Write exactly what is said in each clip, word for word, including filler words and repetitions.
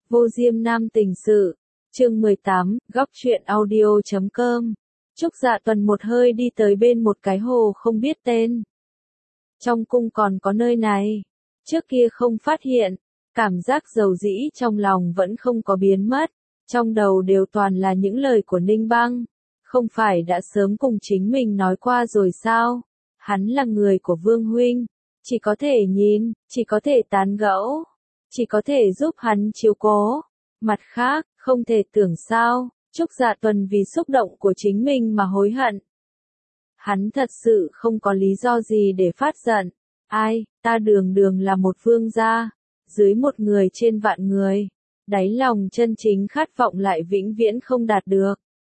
Vô Diêm Nam Tình Sự, chương mười tám, góc truyện audio chấm com. Trúc Dạ Tuần một hơi đi tới bên một cái hồ không biết tên. Trong cung còn có nơi này, trước kia không phát hiện, cảm giác dầu dĩ trong lòng vẫn không có biến mất, trong đầu đều toàn là những lời của Ninh Băng, không phải đã sớm cùng chính mình nói qua rồi sao, hắn là người của Vương Huynh, chỉ có thể nhìn, chỉ có thể tán gẫu, chỉ có thể giúp hắn chiếu cố, mặt khác, không thể tưởng sao, Trúc Dạ Tuần vì xúc động của chính mình mà hối hận. Hắn thật sự không có lý do gì để phát giận, ai, ta đường đường là một vương gia, dưới một người trên vạn người, đáy lòng chân chính khát vọng lại vĩnh viễn không đạt được.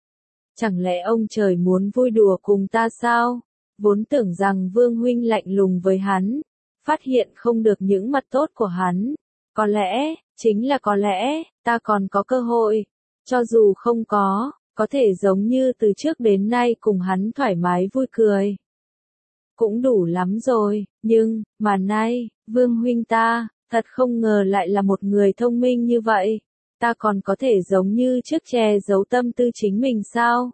Chẳng lẽ ông trời muốn vui đùa cùng ta sao? Vốn tưởng rằng Vương Huynh lạnh lùng với hắn, phát hiện không được những mặt tốt của hắn. Có lẽ, chính là có lẽ, ta còn có cơ hội. Cho dù không có, có thể giống như từ trước đến nay cùng hắn thoải mái vui cười. Cũng đủ lắm rồi, nhưng, mà nay, Vương Huynh ta, thật không ngờ lại là một người thông minh như vậy. Ta còn có thể giống như trước che giấu tâm tư chính mình sao?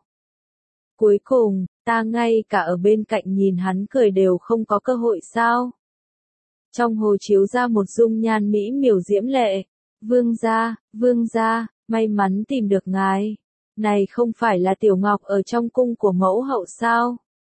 Cuối cùng, ta ngay cả ở bên cạnh nhìn hắn cười đều không có cơ hội sao? Trong hồ chiếu ra một dung nhan mỹ miều diễm lệ. Vương gia, vương gia, may mắn tìm được ngài. Này không phải là Tiểu Ngọc ở trong cung của mẫu hậu sao?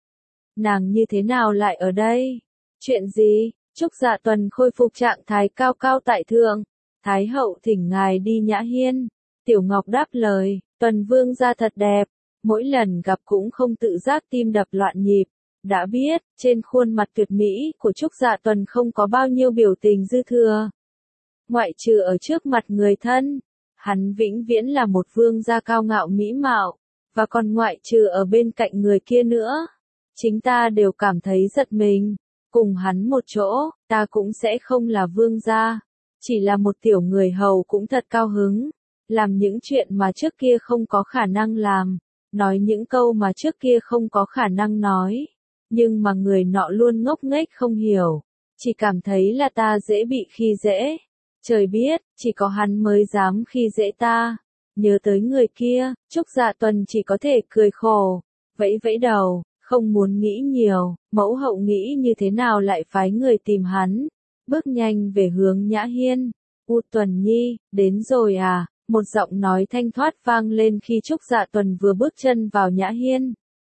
Nàng như thế nào lại ở đây? Chuyện gì? Trúc Dạ Tuần khôi phục trạng thái cao cao tại thượng. Thái hậu thỉnh ngài đi Nhã Hiên. Tiểu Ngọc đáp lời, Tuần vương gia thật đẹp. Mỗi lần gặp cũng không tự giác tim đập loạn nhịp. Đã biết, trên khuôn mặt tuyệt mỹ của Trúc Dạ Tuần không có bao nhiêu biểu tình dư thừa. Ngoại trừ ở trước mặt người thân, hắn vĩnh viễn là một vương gia cao ngạo mỹ mạo, và còn ngoại trừ ở bên cạnh người kia nữa. Chính ta đều cảm thấy giật mình, cùng hắn một chỗ, ta cũng sẽ không là vương gia, chỉ là một tiểu người hầu cũng thật cao hứng, làm những chuyện mà trước kia không có khả năng làm, nói những câu mà trước kia không có khả năng nói. Nhưng mà người nọ luôn ngốc nghếch không hiểu, chỉ cảm thấy là ta dễ bị khi dễ. Trời biết, chỉ có hắn mới dám khi dễ ta. Nhớ tới người kia, Trúc Dạ Tuần chỉ có thể cười khổ, vẫy vẫy đầu, không muốn nghĩ nhiều, mẫu hậu nghĩ như thế nào lại phái người tìm hắn. Bước nhanh về hướng Nhã Hiên. U Tuần Nhi, đến rồi à? Một giọng nói thanh thoát vang lên khi Trúc Dạ Tuần vừa bước chân vào Nhã Hiên.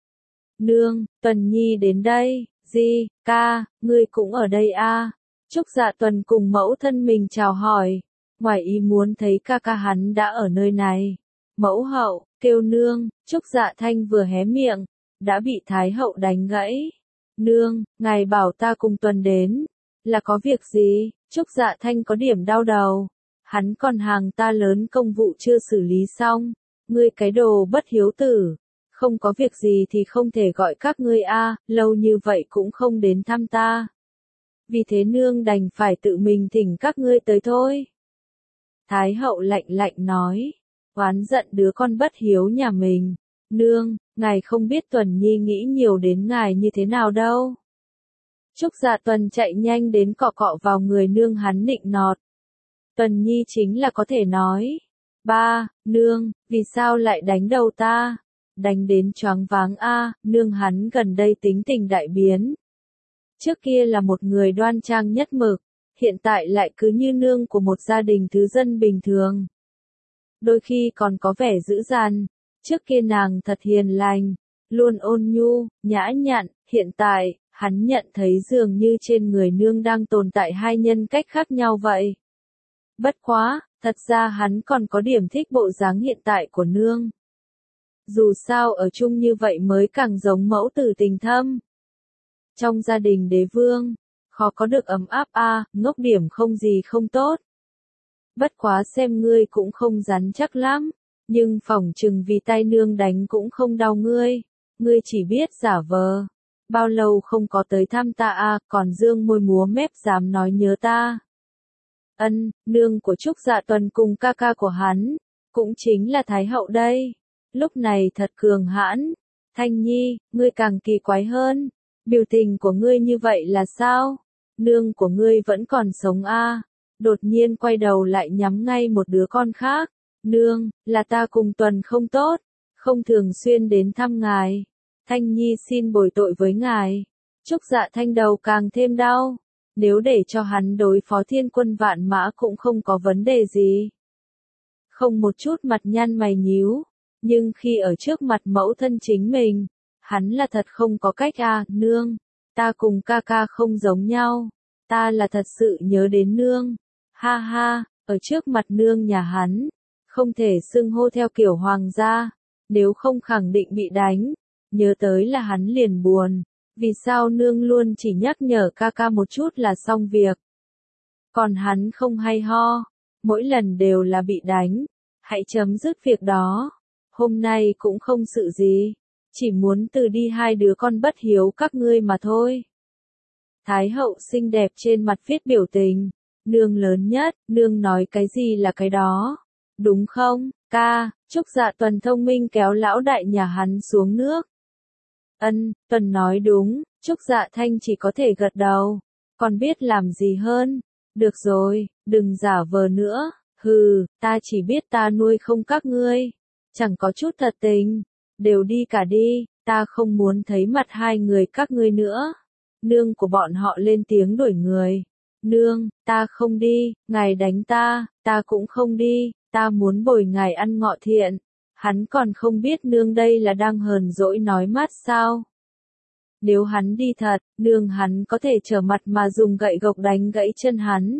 Nương, Tuần Nhi đến đây. Di, ca, ngươi cũng ở đây à? Trúc Dạ Tuần cùng mẫu thân mình chào hỏi, ngoài ý muốn thấy ca ca hắn đã ở nơi này. Mẫu hậu, kêu nương, Trúc Dạ Thanh vừa hé miệng, đã bị Thái hậu đánh gãy. Nương, ngài bảo ta cùng Tuần đến, là có việc gì? Trúc Dạ Thanh có điểm đau đầu, hắn còn hàng ta lớn công vụ chưa xử lý xong, ngươi cái đồ bất hiếu tử. Không có việc gì thì không thể gọi các ngươi a, lâu như vậy cũng không đến thăm ta. Vì thế nương đành phải tự mình thỉnh các ngươi tới thôi. Thái hậu lạnh lạnh nói, oán giận đứa con bất hiếu nhà mình. Nương, ngài không biết Tuần Nhi nghĩ nhiều đến ngài như thế nào đâu. Trúc Dạ Tuần chạy nhanh đến cọ cọ vào người nương hắn nịnh nọt. Tuần Nhi chính là có thể nói. Ba, nương, vì sao lại đánh đầu ta? Đánh đến choáng váng a, nương hắn gần đây tính tình đại biến. Trước kia là một người đoan trang nhất mực, hiện tại lại cứ như nương của một gia đình thứ dân bình thường. Đôi khi còn có vẻ dữ dằn, trước kia nàng thật hiền lành, luôn ôn nhu, nhã nhặn, hiện tại, hắn nhận thấy dường như trên người nương đang tồn tại hai nhân cách khác nhau vậy. Bất quá, thật ra hắn còn có điểm thích bộ dáng hiện tại của nương. Dù sao ở chung như vậy mới càng giống mẫu tử tình thâm. Trong gia đình đế vương, khó có được ấm áp a, à, ngốc điểm không gì không tốt. Bất quá xem ngươi cũng không rắn chắc lắm, nhưng phỏng chừng vì tay nương đánh cũng không đau ngươi, ngươi chỉ biết giả vờ. Bao lâu không có tới thăm ta a, à, còn dương môi múa mép dám nói nhớ ta. Ân, nương của Trúc Dạ Tuần cùng ca ca của hắn, cũng chính là Thái hậu đây. Lúc này thật cường hãn. Thanh Nhi, ngươi càng kỳ quái hơn. Biểu tình của ngươi như vậy là sao? Nương của ngươi vẫn còn sống a? À? đột nhiên quay đầu lại nhắm ngay một đứa con khác. Nương, là ta cùng Tuần không tốt, không thường xuyên đến thăm ngài. Thanh Nhi xin bồi tội với ngài. Trúc Dạ Thanh đầu càng thêm đau. Nếu để cho hắn đối phó thiên quân vạn mã cũng không có vấn đề gì. Không một chút mặt nhăn mày nhíu. Nhưng khi ở trước mặt mẫu thân chính mình, hắn là thật không có cách à, nương. Ta cùng ca ca không giống nhau. Ta là thật sự nhớ đến nương. Ha ha, ở trước mặt nương nhà hắn. Không thể xưng hô theo kiểu hoàng gia. Nếu không khẳng định bị đánh. Nhớ tới là hắn liền buồn. Vì sao nương luôn chỉ nhắc nhở ca ca một chút là xong việc. Còn hắn không hay ho. Mỗi lần đều là bị đánh. Hãy chấm dứt việc đó. Hôm nay cũng không sự gì. Chỉ muốn từ đi hai đứa con bất hiếu các ngươi mà thôi. Thái hậu xinh đẹp trên mặt viết biểu tình. Nương lớn nhất, nương nói cái gì là cái đó. Đúng không, ca? Trúc Dạ Tuần thông minh kéo lão đại nhà hắn xuống nước. Ân, Tuần nói đúng, Trúc Dạ Thanh chỉ có thể gật đầu. Còn biết làm gì hơn? Được rồi, đừng giả vờ nữa. Hừ, ta chỉ biết ta nuôi không các ngươi. Chẳng có chút thật tình. Đều đi cả đi, ta không muốn thấy mặt hai người các ngươi nữa. Nương của bọn họ lên tiếng đuổi người. Nương, ta không đi, ngài đánh ta, ta cũng không đi, ta muốn bồi ngài ăn ngọ thiện. Hắn còn không biết nương đây là đang hờn dỗi nói mát sao. Nếu hắn đi thật, nương hắn có thể trở mặt mà dùng gậy gộc đánh gãy chân hắn.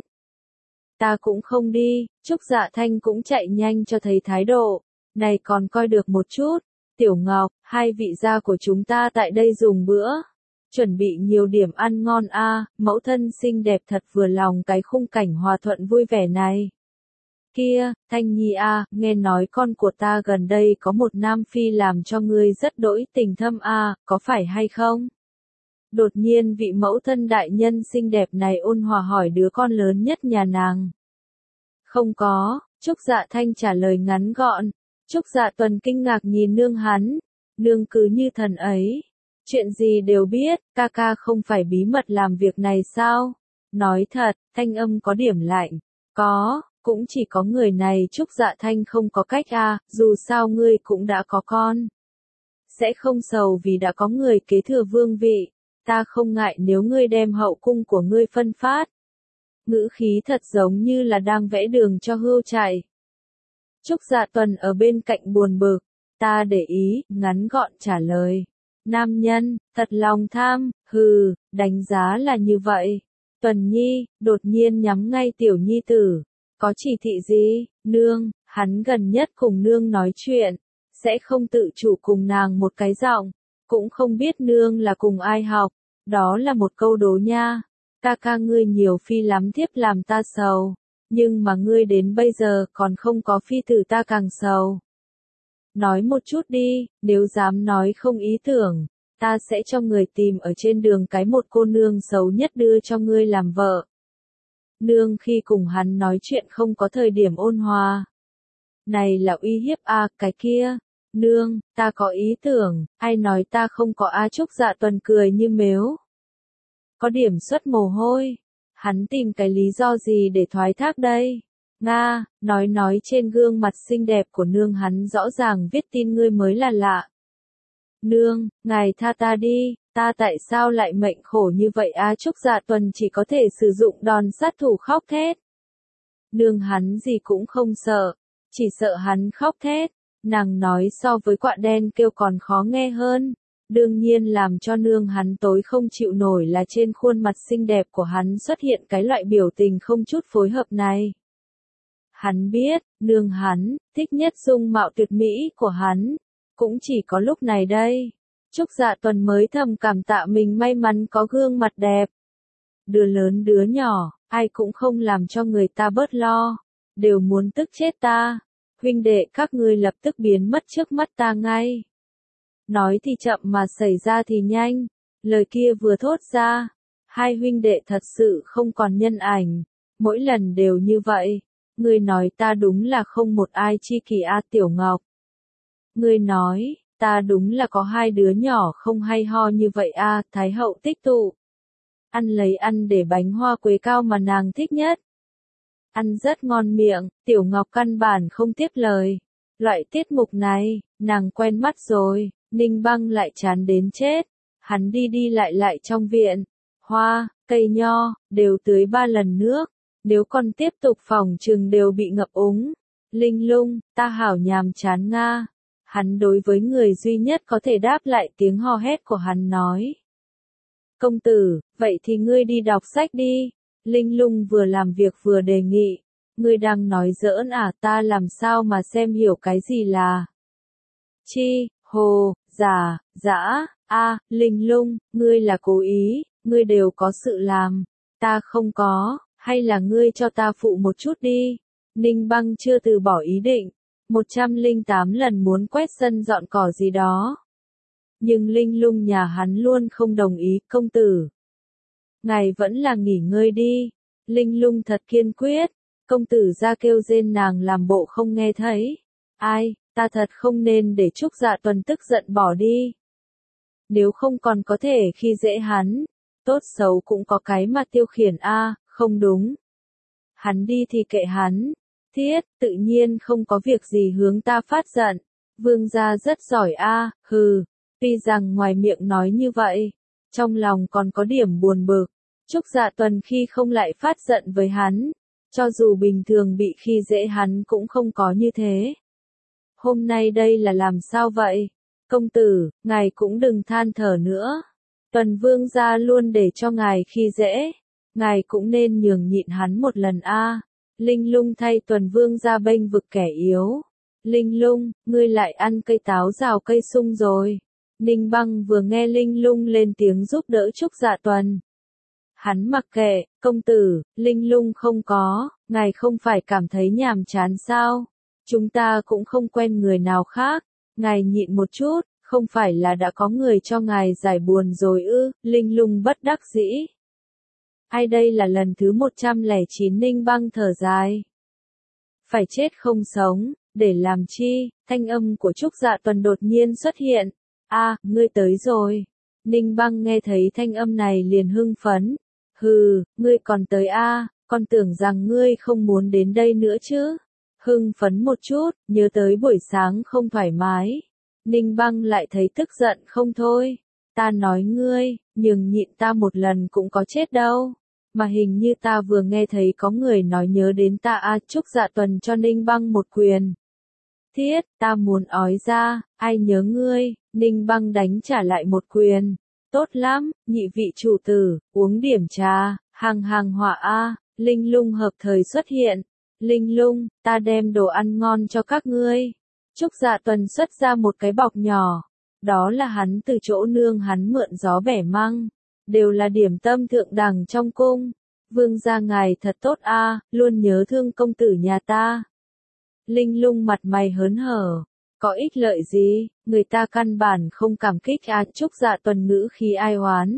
Ta cũng không đi, Trúc Dạ Thanh cũng chạy nhanh cho thấy thái độ. Này còn coi được một chút. Tiểu Ngọc, hai vị gia của chúng ta tại đây dùng bữa. Chuẩn bị nhiều điểm ăn ngon a, à, mẫu thân xinh đẹp thật vừa lòng cái khung cảnh hòa thuận vui vẻ này. Kia, Thanh Nhi a, à, nghe nói con của ta gần đây có một nam phi làm cho ngươi rất đỗi tình thâm a, à, có phải hay không? Đột nhiên vị mẫu thân đại nhân xinh đẹp này ôn hòa hỏi đứa con lớn nhất nhà nàng. Không có, Trúc Dạ Thanh trả lời ngắn gọn. Trúc Dạ Tuần kinh ngạc nhìn nương hắn. Nương cứ như thần ấy. Chuyện gì đều biết, ca ca không phải bí mật làm việc này sao? Nói thật, thanh âm có điểm lạnh. Có, cũng chỉ có người này Trúc Dạ Thanh không có cách a, dù sao ngươi cũng đã có con. Sẽ không sầu vì đã có người kế thừa vương vị. Ta không ngại nếu ngươi đem hậu cung của ngươi phân phát. Ngữ khí thật giống như là đang vẽ đường cho hươu chạy. Trúc Dạ Tuần ở bên cạnh buồn bực. Ta để ý, ngắn gọn trả lời. Nam nhân, thật lòng tham, hừ, đánh giá là như vậy. Tuần Nhi, đột nhiên nhắm ngay tiểu nhi tử. Có chỉ thị gì, nương, hắn gần nhất cùng nương nói chuyện. Sẽ không tự chủ cùng nàng một cái giọng. Cũng không biết nương là cùng ai học. Đó là một câu đố nha. Ca ca ngươi nhiều phi lắm thiếp làm ta sầu. Nhưng mà ngươi đến bây giờ còn không có phi tử ta càng sầu. Nói một chút đi, nếu dám nói không ý tưởng, ta sẽ cho người tìm ở trên đường cái một cô nương xấu nhất đưa cho ngươi làm vợ. Nương khi cùng hắn nói chuyện không có thời điểm ôn hòa. Này là uy hiếp à, cái kia. Nương, ta có ý tưởng, ai nói ta không có a. Trúc Dạ Tuần cười như mếu. Có điểm xuất mồ hôi. Hắn tìm cái lý do gì để thoái thác đây? Nga, nói nói trên gương mặt xinh đẹp của nương hắn rõ ràng viết tin ngươi mới là lạ. Nương, ngài tha ta đi, ta tại sao lại mệnh khổ như vậy á? Trúc Dạ Tuần chỉ có thể sử dụng đòn sát thủ khóc thét. Nương hắn gì cũng không sợ, chỉ sợ hắn khóc thét. Nàng nói so với quạ đen kêu còn khó nghe hơn. Đương nhiên làm cho nương hắn tối không chịu nổi là trên khuôn mặt xinh đẹp của hắn xuất hiện cái loại biểu tình không chút phối hợp này. Hắn biết, nương hắn, thích nhất dung mạo tuyệt mỹ của hắn. Cũng chỉ có lúc này đây. Trúc Dạ Tuần mới thầm cảm tạ mình may mắn có gương mặt đẹp. Đứa lớn đứa nhỏ, ai cũng không làm cho người ta bớt lo. Đều muốn tức chết ta. Huynh đệ các ngươi lập tức biến mất trước mắt ta ngay. Nói thì chậm mà xảy ra thì nhanh. Lời kia vừa thốt ra. Hai huynh đệ thật sự không còn nhân ảnh. Mỗi lần đều như vậy. Ngươi nói ta đúng là không một ai chi kỷ a. Tiểu Ngọc. Ngươi nói, ta đúng là có hai đứa nhỏ không hay ho như vậy a. Thái hậu tích tụ. Ăn lấy ăn để bánh hoa quế cao mà nàng thích nhất. ăn rất ngon miệng, Tiểu Ngọc căn bản không tiếp lời. Loại tiết mục này, nàng quen mắt rồi, Ninh Băng lại chán đến chết. Hắn đi đi lại lại trong viện, hoa, cây nho, đều tưới ba lần nước, nếu còn tiếp tục phòng chừng đều bị ngập úng. Linh Lung, ta hảo nhàm chán nga. Hắn đối với người duy nhất có thể đáp lại tiếng hò hét của hắn nói. Công tử, vậy thì ngươi đi đọc sách đi. Linh Lung vừa làm việc vừa đề nghị. Ngươi đang nói giỡn à, ta làm sao mà xem hiểu cái gì là. Chi, hồ, giả, dã, a, Linh Lung, ngươi là cố ý, ngươi đều có sự làm. Ta không có, hay là ngươi cho ta phụ một chút đi. Ninh Băng chưa từ bỏ ý định. một trăm lẻ tám lần muốn quét sân dọn cỏ gì đó. Nhưng Linh Lung nhà hắn luôn không đồng ý, công tử. Ngài vẫn là nghỉ ngơi đi. Linh Lung thật kiên quyết. Công tử ra kêu rên nàng làm bộ không nghe thấy. Ai, ta thật không nên để Trúc Dạ Tuần tức giận bỏ đi. Nếu không còn có thể khi dễ hắn. Tốt xấu cũng có cái mà tiêu khiển a, không đúng. Hắn đi thì kệ hắn. Thiết, tự nhiên không có việc gì hướng ta phát giận. Vương gia rất giỏi a, hừ. Tuy rằng ngoài miệng nói như vậy, trong lòng còn có điểm buồn bực. Trúc Dạ Tuần khi không lại phát giận với hắn, cho dù bình thường bị khi dễ hắn cũng không có như thế. Hôm nay đây là làm sao vậy? Công tử, ngài cũng đừng than thở nữa. Tuần Vương gia luôn để cho ngài khi dễ, ngài cũng nên nhường nhịn hắn một lần a. Linh Lung thay Tuần Vương gia bênh vực kẻ yếu. Linh Lung, ngươi lại ăn cây táo rào cây sung rồi. Ninh Băng vừa nghe Linh Lung lên tiếng giúp đỡ Trúc Dạ Tuần. Hắn mặc kệ, công tử, Linh Lung không có, ngài không phải cảm thấy nhàm chán sao? Chúng ta cũng không quen người nào khác, ngài nhịn một chút, không phải là đã có người cho ngài giải buồn rồi ư? Linh Lung bất đắc dĩ. Ai đây là lần thứ một trăm lẻ chín Ninh Băng thở dài. Phải chết không sống, để làm chi? Thanh âm của Trúc Dạ Tuần đột nhiên xuất hiện. A, ngươi tới rồi. Ninh Băng nghe thấy thanh âm này liền hưng phấn. Hừ, ngươi còn tới a, con tưởng rằng ngươi không muốn đến đây nữa chứ. Hưng phấn một chút, nhớ tới buổi sáng không thoải mái. Ninh Băng lại thấy tức giận không thôi. Ta nói ngươi, nhường nhịn ta một lần cũng có chết đâu. Mà hình như ta vừa nghe thấy có người nói nhớ đến ta a. Trúc Dạ Tuần cho Ninh Băng một quyền. Thiết, ta muốn ói ra, ai nhớ ngươi? Ninh Băng đánh trả lại một quyền. Tốt lắm, nhị vị chủ tử, uống điểm trà, hàng hàng họa a. Linh Lung hợp thời xuất hiện. Linh Lung, ta đem đồ ăn ngon cho các ngươi. Trúc Dạ Tuần xuất ra một cái bọc nhỏ. Đó là hắn từ chỗ nương hắn mượn gió bẻ măng. Đều là điểm tâm thượng đẳng trong cung. Vương gia ngài thật tốt a, luôn nhớ thương công tử nhà ta. Linh Lung mặt mày hớn hở. Có ích lợi gì, người ta căn bản không cảm kích a. Trúc Dạ Tuần ngữ khí ai oán.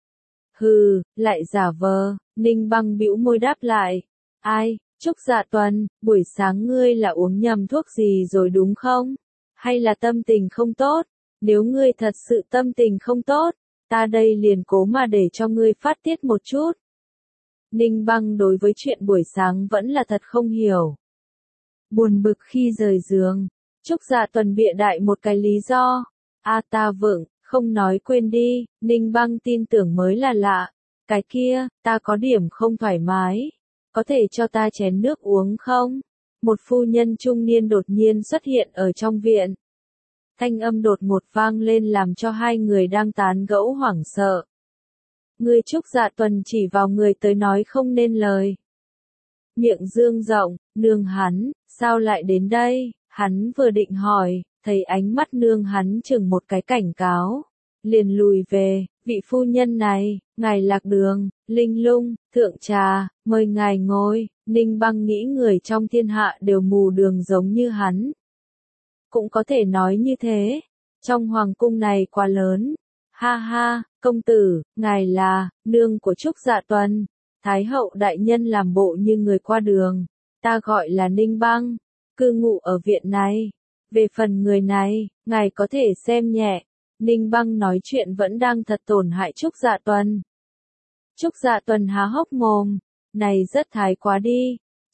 Hừ, lại giả vờ. Ninh Băng bĩu môi đáp lại. Ai, Trúc Dạ Tuần, buổi sáng ngươi là uống nhầm thuốc gì rồi đúng không? Hay là tâm tình không tốt? Nếu ngươi thật sự tâm tình không tốt, ta đây liền cố mà để cho ngươi phát tiết một chút. Ninh Băng đối với chuyện buổi sáng vẫn là thật không hiểu. Buồn bực khi rời giường, Trúc Dạ Tuần bịa đại một cái lý do. A ta vựng, không nói quên đi, Ninh Băng tin tưởng mới là lạ. Cái kia, ta có điểm không thoải mái. Có thể cho ta chén nước uống không? Một phu nhân trung niên đột nhiên xuất hiện ở trong viện. Thanh âm đột ngột vang lên làm cho hai người đang tán gẫu hoảng sợ. Người Trúc Dạ Tuần chỉ vào người tới nói không nên lời. Miệng dương rộng, nương hắn, sao lại đến đây? Hắn vừa định hỏi, thấy ánh mắt nương hắn chừng một cái cảnh cáo. Liền lùi về, vị phu nhân này, ngài lạc đường, Linh Lung, thượng trà, mời ngài ngồi. Ninh Băng nghĩ người trong thiên hạ đều mù đường giống như hắn. Cũng có thể nói như thế, trong hoàng cung này quá lớn. Ha ha, công tử, ngài là, nương của Trúc Dạ Tuần. Thái hậu đại nhân làm bộ như người qua đường. Ta gọi là Ninh Băng, cư ngụ ở viện này. Về phần người này, ngài có thể xem nhẹ. Ninh Băng nói chuyện vẫn đang thật tổn hại Trúc Dạ Tuần. Trúc Dạ Tuần há hốc mồm. Này rất thái quá đi.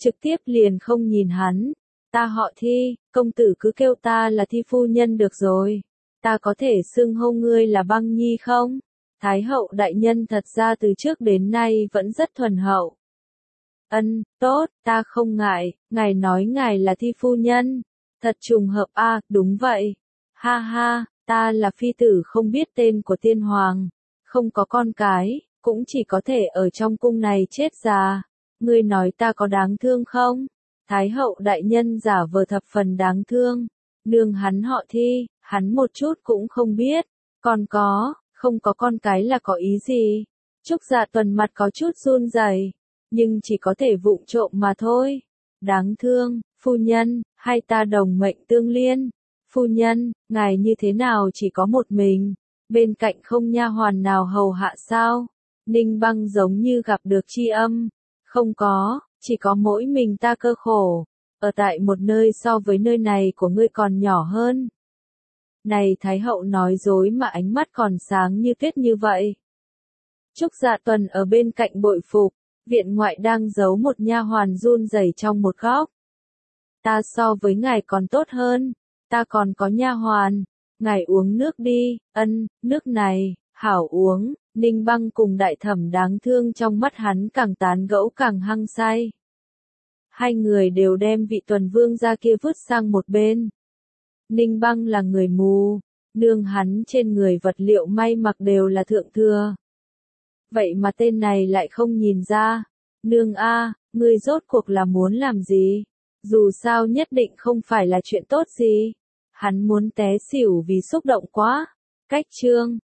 trực tiếp liền không nhìn hắn. Ta họ Thi, công tử cứ kêu ta là Thi phu nhân được rồi. Ta có thể xưng hô ngươi là Băng Nhi không? Thái hậu đại nhân thật ra từ trước đến nay vẫn rất thuần hậu. Ân, tốt, ta không ngại, ngài nói ngài là Thi phu nhân. Thật trùng hợp a, à, đúng vậy. Ha ha, ta là phi tử không biết tên của tiên hoàng, không có con cái, cũng chỉ có thể ở trong cung này chết già. Ngươi nói ta có đáng thương không? Thái hậu đại nhân giả vờ thập phần đáng thương. Nương hắn họ Thi, hắn một chút cũng không biết. Còn có, không có con cái là có ý gì? Trúc Dạ Tuần mặt có chút run rẩy, nhưng chỉ có thể vụng trộm mà thôi. Đáng thương, phu nhân, hai ta đồng mệnh tương liên. Phu nhân, ngài như thế nào chỉ có một mình, bên cạnh không nha hoàn nào hầu hạ sao? Ninh Băng giống như gặp được tri âm. Không có, chỉ có mỗi mình ta cơ khổ, ở tại một nơi so với nơi này của ngươi còn nhỏ hơn. Này Thái hậu nói dối mà ánh mắt còn sáng như tuyết như vậy. Trúc Dạ Tuần ở bên cạnh bội phục, viện ngoại đang giấu một nha hoàn run rẩy trong một góc. Ta so với ngài còn tốt hơn, ta còn có nha hoàn, ngài uống nước đi. Ân, nước này, hảo uống. Ninh Băng cùng đại thẩm đáng thương trong mắt hắn càng tán gẫu càng hăng say. Hai người đều đem vị tuần vương gia kia vứt sang một bên. Ninh Băng là người mù, nương hắn trên người vật liệu may mặc đều là thượng thừa. Vậy mà tên này lại không nhìn ra. Nương a, ngươi rốt cuộc là muốn làm gì? Dù sao nhất định không phải là chuyện tốt gì. Hắn muốn té xỉu vì xúc động quá. Cách chương